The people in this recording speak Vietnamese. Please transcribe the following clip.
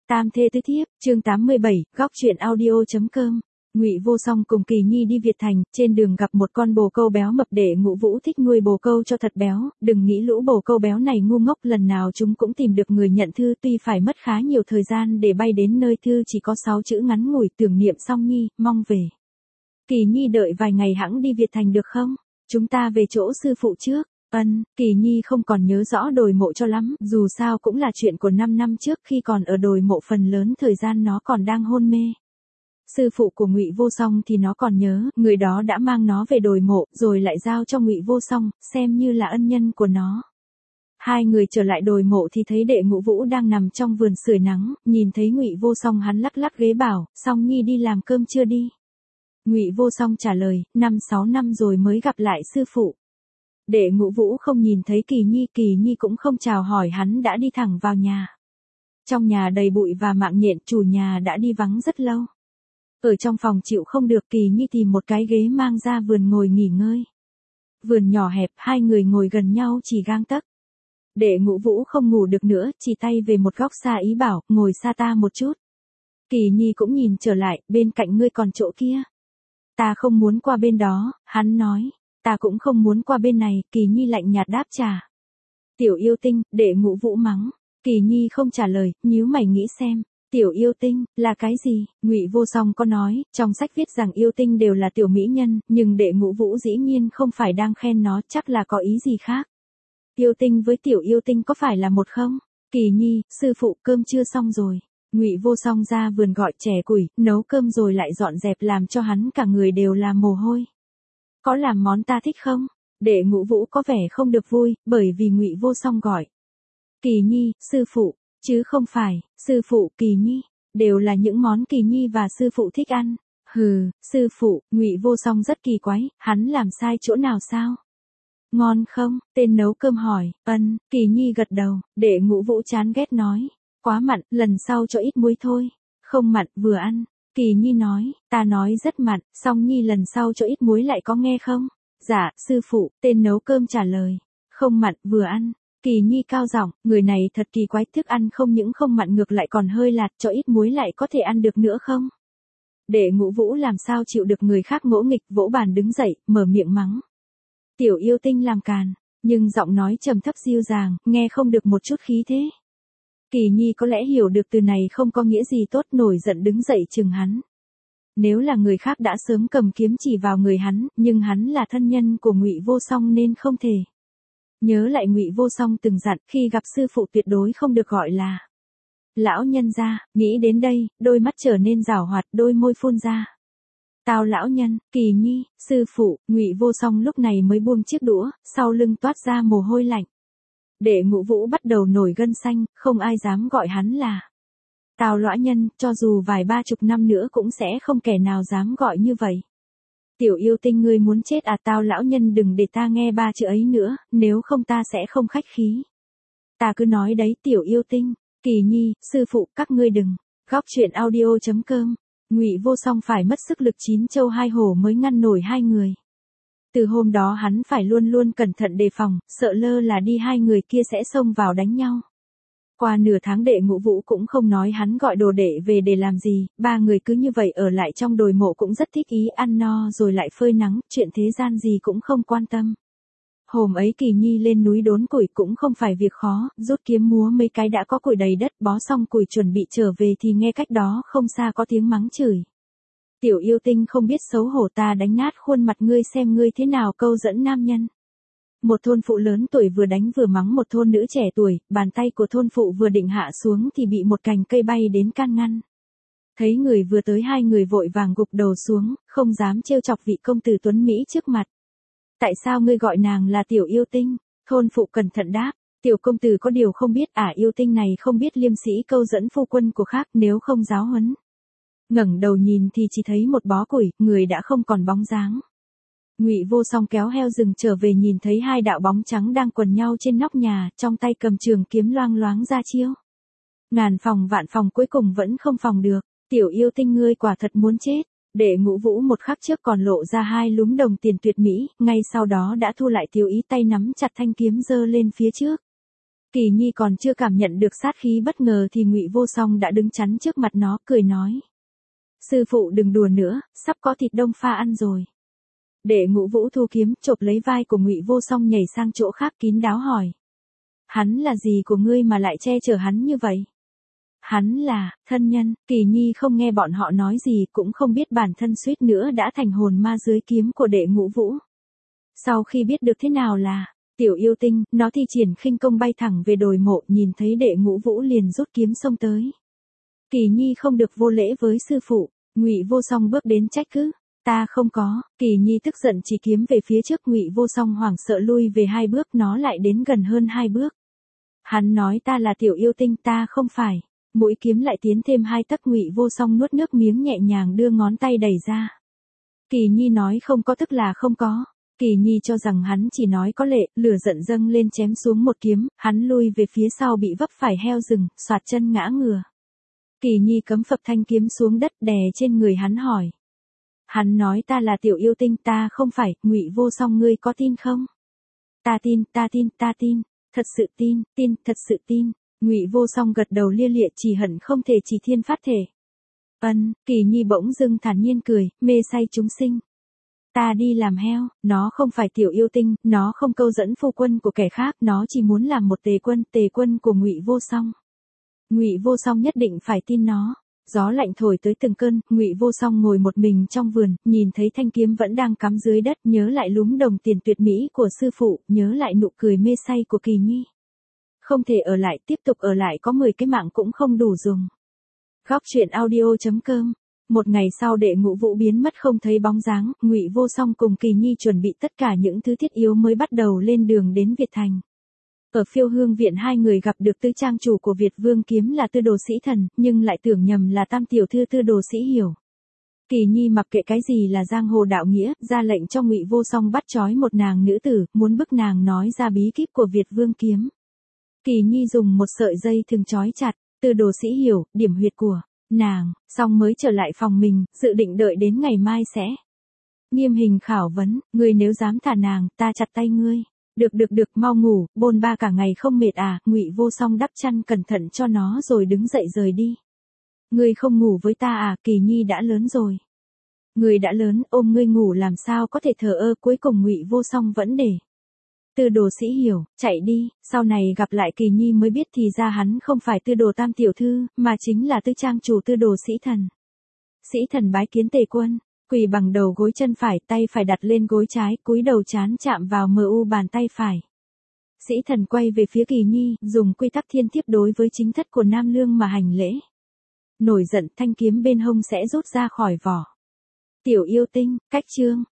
Tam thê tứ thiếp, chương 87, góc truyện audio.com. Ngụy Vô Song cùng Kỳ Nhi đi Việt Thành, trên đường gặp một con bồ câu béo mập. Để Ngũ Vũ thích nuôi bồ câu cho thật béo, đừng nghĩ lũ bồ câu béo này ngu ngốc, lần nào chúng cũng tìm được người nhận thư, tuy phải mất khá nhiều thời gian để bay đến nơi thư chỉ có 6 chữ ngắn ngủi: tưởng niệm Song Nhi, mong về. Kỳ Nhi đợi vài ngày hẵng đi Việt Thành được không? Chúng ta về chỗ sư phụ trước. Kỳ Nhi không còn nhớ rõ đồi mộ cho lắm, dù sao cũng là chuyện của 5 năm trước, khi còn ở đồi mộ phần lớn thời gian nó còn đang hôn mê. Sư phụ của Ngụy Vô Song thì nó còn nhớ, người đó đã mang nó về đồi mộ, rồi lại giao cho Ngụy Vô Song, xem như là ân nhân của nó. Hai người trở lại đồi mộ thì thấy Đệ Ngũ Vũ đang nằm trong vườn sưởi nắng, nhìn thấy Ngụy Vô Song hắn lắc lắc ghế bảo: Song Nhi đi làm cơm chưa đi? Ngụy Vô Song trả lời: 5-6 năm rồi mới gặp lại sư phụ. Đệ Ngũ Vũ không nhìn thấy Kỳ Nhi cũng không chào hỏi hắn đã đi thẳng vào nhà. Trong nhà đầy bụi và mạng nhện, chủ nhà đã đi vắng rất lâu. Ở trong phòng chịu không được, Kỳ Nhi tìm một cái ghế mang ra vườn ngồi nghỉ ngơi. Vườn nhỏ hẹp, hai người ngồi gần nhau chỉ gang tấc. Đệ Ngũ Vũ không ngủ được nữa, chỉ tay về một góc xa ý bảo: ngồi xa ta một chút. Kỳ Nhi cũng nhìn trở lại: bên cạnh ngươi còn chỗ kia. Ta không muốn qua bên đó, hắn nói. Ta cũng không muốn qua bên này, Kỳ Nhi lạnh nhạt đáp trả. Tiểu yêu tinh, Đệ Ngũ Vũ mắng. Kỳ Nhi không trả lời, nhíu mày nghĩ xem. Tiểu yêu tinh, là cái gì? Ngụy Vô Song có nói, trong sách viết rằng yêu tinh đều là tiểu mỹ nhân, nhưng Đệ Ngũ Vũ dĩ nhiên không phải đang khen nó, chắc là có ý gì khác. Yêu tinh với tiểu yêu tinh có phải là một không? Kỳ Nhi, sư phụ, cơm chưa xong rồi. Ngụy Vô Song ra vườn gọi chè củi, nấu cơm rồi lại dọn dẹp làm cho hắn cả người đều là mồ hôi. Có làm món ta thích không? Đệ Ngũ Vũ có vẻ không được vui, bởi vì Ngụy Vô Song gọi Kỳ Nhi, sư phụ, chứ không phải sư phụ Kỳ Nhi, đều là những món Kỳ Nhi và sư phụ thích ăn. Hừ, sư phụ. Ngụy Vô Song rất kỳ quái, hắn làm sai chỗ nào sao? Ngon không? Tên nấu cơm hỏi. Kỳ Nhi gật đầu. Đệ Ngũ Vũ chán ghét nói: quá mặn, lần sau cho ít muối thôi. Không mặn, vừa ăn. Kỳ Nhi nói: ta nói rất mặn, Song Nhi lần sau cho ít muối lại có nghe không? Dạ, sư phụ. Tên nấu cơm trả lời: không mặn, vừa ăn. Kỳ Nhi cao giọng: người này thật kỳ quái, thức ăn không những không mặn ngược lại còn hơi lạt, cho ít muối lại có thể ăn được nữa không? Đệ Ngũ Vũ làm sao chịu được người khác ngỗ nghịch, vỗ bàn đứng dậy, mở miệng mắng. Tiểu yêu tinh làm càn, nhưng giọng nói trầm thấp dịu dàng, nghe không được một chút khí thế. Kỳ Nhi có lẽ hiểu được từ này không có nghĩa gì tốt, nổi giận đứng dậy chừng hắn. Nếu là người khác đã sớm cầm kiếm chỉ vào người hắn, nhưng hắn là thân nhân của Ngụy Vô Song nên không thể. Nhớ lại Ngụy Vô Song từng dặn, khi gặp sư phụ tuyệt đối không được gọi là lão nhân gia. Nghĩ đến đây, đôi mắt trở nên giảo hoạt, đôi môi phun ra: tao lão nhân. Kỳ Nhi, sư phụ. Ngụy Vô Song lúc này mới buông chiếc đũa, sau lưng toát ra mồ hôi lạnh. Đệ Ngũ Vũ bắt đầu nổi gân xanh, không ai dám gọi hắn là tao lão nhân, cho dù vài 30 năm nữa cũng sẽ không kẻ nào dám gọi như vậy. Tiểu yêu tinh, ngươi muốn chết à? Tao lão nhân đừng để ta nghe 3 chữ ấy nữa, nếu không ta sẽ không khách khí. Ta cứ nói đấy, tiểu yêu tinh. Kỳ Nhi, sư phụ, các ngươi đừng. Góc truyện audio.com. Ngụy Vô Song phải mất sức lực 9 châu 2 hổ mới ngăn nổi hai người. Từ hôm đó hắn phải luôn luôn cẩn thận đề phòng, sợ lơ là đi hai người kia sẽ xông vào đánh nhau. Qua nửa tháng Đệ Ngũ Vũ cũng không nói hắn gọi đồ đệ về để làm gì, ba người cứ như vậy ở lại trong đồi mộ cũng rất thích ý, ăn no rồi lại phơi nắng, chuyện thế gian gì cũng không quan tâm. Hôm ấy Kỳ Nhi lên núi đốn củi cũng không phải việc khó, rút kiếm múa mấy cái đã có củi đầy đất, bó xong củi chuẩn bị trở về thì nghe cách đó không xa có tiếng mắng chửi. Tiểu yêu tinh không biết xấu hổ, ta đánh nát khuôn mặt ngươi xem ngươi thế nào câu dẫn nam nhân. Một thôn phụ lớn tuổi vừa đánh vừa mắng một thôn nữ trẻ tuổi, bàn tay của thôn phụ vừa định hạ xuống thì bị một cành cây bay đến can ngăn. Thấy người vừa tới, hai người vội vàng gục đầu xuống, không dám trêu chọc vị công tử tuấn Mỹ trước mặt. Tại sao ngươi gọi nàng là tiểu yêu tinh? Thôn phụ cẩn thận đáp. Tiểu công tử có điều không biết, yêu tinh này không biết liêm sĩ câu dẫn phu quân của khác, nếu không giáo huấn. Ngẩng đầu nhìn thì chỉ thấy một bó củi, người đã không còn bóng dáng. Ngụy Vô Song kéo heo rừng trở về, nhìn thấy hai đạo bóng trắng đang quần nhau trên nóc nhà, trong tay cầm trường kiếm loang loáng ra chiêu. Ngàn phòng vạn phòng cuối cùng vẫn không phòng được. Tiểu yêu tinh, ngươi quả thật muốn chết. Đệ Ngũ Vũ một khắc trước còn lộ ra hai lúm đồng tiền tuyệt mỹ, ngay sau đó đã thu lại tiêu ý, tay nắm chặt thanh kiếm giơ lên phía trước. Kỳ Nhi còn chưa cảm nhận được sát khí bất ngờ thì Ngụy Vô Song đã đứng chắn trước mặt nó, cười nói. Sư phụ đừng đùa nữa, sắp có thịt đông pha ăn rồi. Đệ Ngũ Vũ thu kiếm, chộp lấy vai của Ngụy Vô Song nhảy sang chỗ khác kín đáo hỏi. Hắn là gì của ngươi mà lại che chở hắn như vậy? Hắn là thân nhân. Kỳ Nhi không nghe bọn họ nói gì, cũng không biết bản thân suýt nữa đã thành hồn ma dưới kiếm của Đệ Ngũ Vũ. Sau khi biết được thế nào là tiểu yêu tinh, nó thi triển khinh công bay thẳng về đồi mộ, nhìn thấy Đệ Ngũ Vũ liền rút kiếm xông tới. Kỳ Nhi không được vô lễ với sư phụ. Ngụy Vô Song bước đến trách cứ. Ta không có. Kỳ Nhi tức giận chỉ kiếm về phía trước. Ngụy Vô Song hoảng sợ lui về 2 bước, nó lại đến gần hơn 2 bước. Hắn nói ta là tiểu yêu tinh, ta không phải. Mũi kiếm lại tiến thêm 2 tấc. Ngụy Vô Song nuốt nước miếng nhẹ nhàng đưa ngón tay đẩy ra. Kỳ Nhi nói không có tức là không có. Kỳ Nhi cho rằng hắn chỉ nói có lệ, lửa giận dâng lên chém xuống một kiếm, hắn lui về phía sau bị vấp phải heo rừng, xoạt chân ngã ngửa. Kỳ Nhi cấm phập thanh kiếm xuống đất đè trên người hắn hỏi. Hắn nói ta là tiểu yêu tinh, ta không phải. Ngụy Vô Song ngươi có tin không? Ta tin, ta tin, ta tin. Thật sự tin, tin, thật sự tin. Ngụy Vô Song gật đầu lia lịa, chỉ hận không thể chỉ thiên phát thể. Kỳ Nhi bỗng dưng thản nhiên cười, mê say chúng sinh. Ta đi làm heo, nó không phải tiểu yêu tinh, nó không câu dẫn phu quân của kẻ khác, nó chỉ muốn làm một tề quân của Ngụy Vô Song. Ngụy Vô Song nhất định phải tin nó. Gió lạnh thổi tới từng cơn, Ngụy Vô Song ngồi một mình trong vườn, nhìn thấy thanh kiếm vẫn đang cắm dưới đất, nhớ lại lúm đồng tiền tuyệt mỹ của sư phụ, nhớ lại nụ cười mê say của Kỳ Nhi. Không thể ở lại, tiếp tục ở lại có 10 cái mạng cũng không đủ dùng. Góc truyện audio.com. Một ngày sau Đệ Ngũ Vũ biến mất không thấy bóng dáng, Ngụy Vô Song cùng Kỳ Nhi chuẩn bị tất cả những thứ thiết yếu mới bắt đầu lên đường đến Việt Thành. Ở Phiêu Hương Viện 2 người gặp được tư trang chủ của Việt Vương Kiếm là Tư Đồ Sĩ Thần, nhưng lại tưởng nhầm là tam tiểu thư Tư Đồ Sĩ Hiểu. Kỳ Nhi mặc kệ cái gì là giang hồ đạo nghĩa, ra lệnh cho Ngụy Vô Song bắt trói một nàng nữ tử, muốn bức nàng nói ra bí kíp của Việt Vương Kiếm. Kỳ Nhi dùng một sợi dây thừng trói chặt, Tư Đồ Sĩ Hiểu, điểm huyệt của nàng, xong mới trở lại phòng mình, dự định đợi đến ngày mai sẽ nghiêm hình khảo vấn. Ngươi nếu dám thả nàng, ta chặt tay ngươi. Được, mau ngủ, bôn ba cả ngày không mệt à? Ngụy Vô Song đắp chăn cẩn thận cho nó rồi đứng dậy rời đi. Ngươi không ngủ với ta à? Kỳ Nhi đã lớn rồi. Ngươi đã lớn, ôm ngươi ngủ làm sao có thể thờ ơ? Cuối cùng Ngụy Vô Song vẫn để Tư Đồ Sĩ Hiểu chạy đi. Sau này gặp lại Kỳ Nhi mới biết thì ra hắn không phải Tư Đồ tam tiểu thư, mà chính là tư trang chủ Tư Đồ Sĩ Thần. Sĩ Thần bái kiến tề quân, quỳ bằng đầu gối chân phải, tay phải đặt lên gối trái, cúi đầu trán chạm vào mu bàn tay phải. Sĩ Thần quay về phía Kỳ Nhi, dùng quy tắc thiên thiếp đối với chính thất của Nam Lương mà hành lễ. Nổi giận, thanh kiếm bên hông sẽ rút ra khỏi vỏ. Tiểu yêu tinh, cách chương.